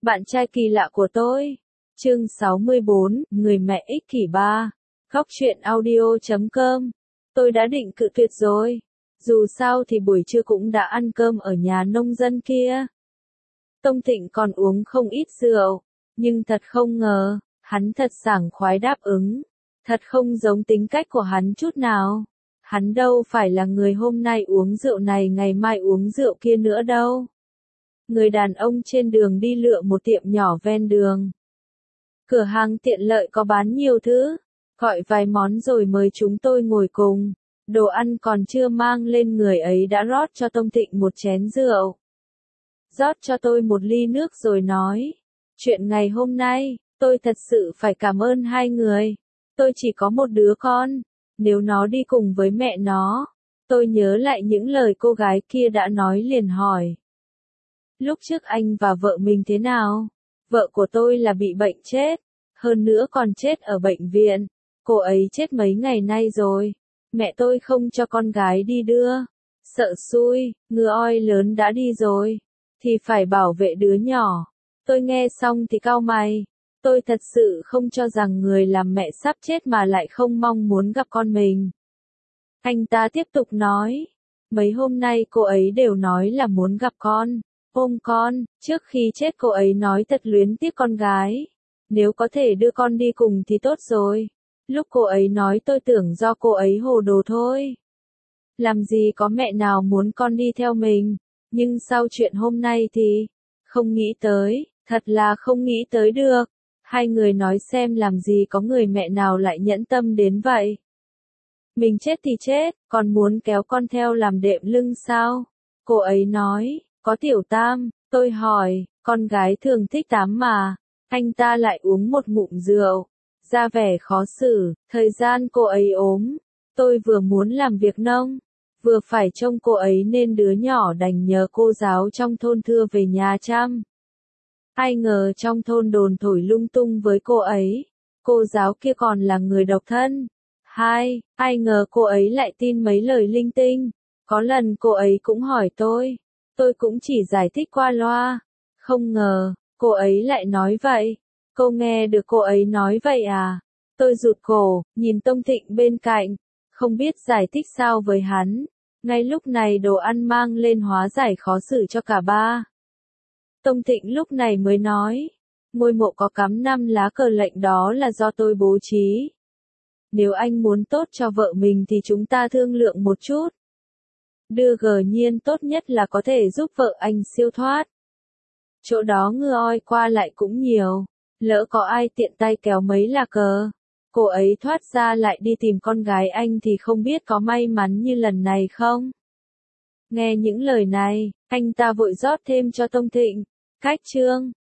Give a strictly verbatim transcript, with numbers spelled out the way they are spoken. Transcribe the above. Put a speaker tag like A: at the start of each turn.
A: Bạn trai kỳ lạ của tôi. Chương sáu mươi bốn, người mẹ ích kỷ ba. Góc truyện audio chấm com. Tôi đã định cự tuyệt rồi. Dù sao thì buổi trưa cũng đã ăn cơm ở nhà nông dân kia. Tông Thịnh còn uống không ít rượu. Nhưng thật không ngờ, hắn thật sảng khoái đáp ứng. Thật không giống tính cách của hắn chút nào. Hắn đâu phải là người hôm nay uống rượu này ngày mai uống rượu kia nữa đâu. Người đàn ông trên đường đi lựa một tiệm nhỏ ven đường. Cửa hàng tiện lợi có bán nhiều thứ, gọi vài món rồi mời chúng tôi ngồi cùng. Đồ ăn còn chưa mang lên người ấy đã rót cho Tông Thịnh một chén rượu. Rót cho tôi một ly nước rồi nói, chuyện ngày hôm nay, tôi thật sự phải cảm ơn hai người. Tôi chỉ có một đứa con, nếu nó đi cùng với mẹ nó. Tôi nhớ lại những lời cô gái kia đã nói liền hỏi. Lúc trước anh và vợ mình thế nào? Vợ của tôi là bị bệnh chết, hơn nữa còn chết ở bệnh viện. Cô ấy chết mấy ngày nay rồi. Mẹ tôi không cho con gái đi đưa. Sợ xui, ngựa oi lớn đã đi rồi, thì phải bảo vệ đứa nhỏ. Tôi nghe xong thì cau mày. Tôi thật sự không cho rằng người làm mẹ sắp chết mà lại không mong muốn gặp con mình. Anh ta tiếp tục nói. Mấy hôm nay cô ấy đều nói là muốn gặp con, ôm con. Trước khi chết cô ấy nói thật luyến tiếc con gái. Nếu có thể đưa con đi cùng thì tốt rồi. Lúc cô ấy nói tôi tưởng do cô ấy hồ đồ thôi. Làm gì có mẹ nào muốn con đi theo mình. Nhưng sau chuyện hôm nay thì không nghĩ tới, thật là không nghĩ tới được. Hai người nói xem làm gì có người mẹ nào lại nhẫn tâm đến vậy. Mình chết thì chết, còn muốn kéo con theo làm đệm lưng sao? Cô ấy nói, có tiểu tam. Tôi hỏi, con gái thường thích tắm mà. Anh ta lại uống một ngụm rượu, ra vẻ khó xử. Thời gian cô ấy ốm, tôi vừa muốn làm việc nông, vừa phải trông cô ấy nên đứa nhỏ đành nhờ cô giáo trong thôn thưa về nhà chăm. Ai ngờ trong thôn đồn thổi lung tung với cô ấy. Cô giáo kia còn là người độc thân. Hai, ai ngờ cô ấy lại tin mấy lời linh tinh. Có lần cô ấy cũng hỏi tôi. Tôi cũng chỉ giải thích qua loa. Không ngờ, cô ấy lại nói vậy. Cô nghe được cô ấy nói vậy à? Tôi rụt cổ, nhìn Tông Thịnh bên cạnh. Không biết giải thích sao với hắn. Ngay lúc này đồ ăn mang lên hóa giải khó xử cho cả ba. Tông Thịnh lúc này mới nói, ngôi mộ có cắm năm lá cờ lệnh đó là do tôi bố trí. Nếu anh muốn tốt cho vợ mình thì chúng ta thương lượng một chút. Đưa gờ nhiên tốt nhất là có thể giúp vợ anh siêu thoát. Chỗ đó ngựa oi qua lại cũng nhiều, lỡ có ai tiện tay kéo mấy lá cờ, cô ấy thoát ra lại đi tìm con gái anh thì không biết có may mắn như lần này không? Nghe những lời này, anh ta vội rót thêm cho Tông Thịnh. Cách chương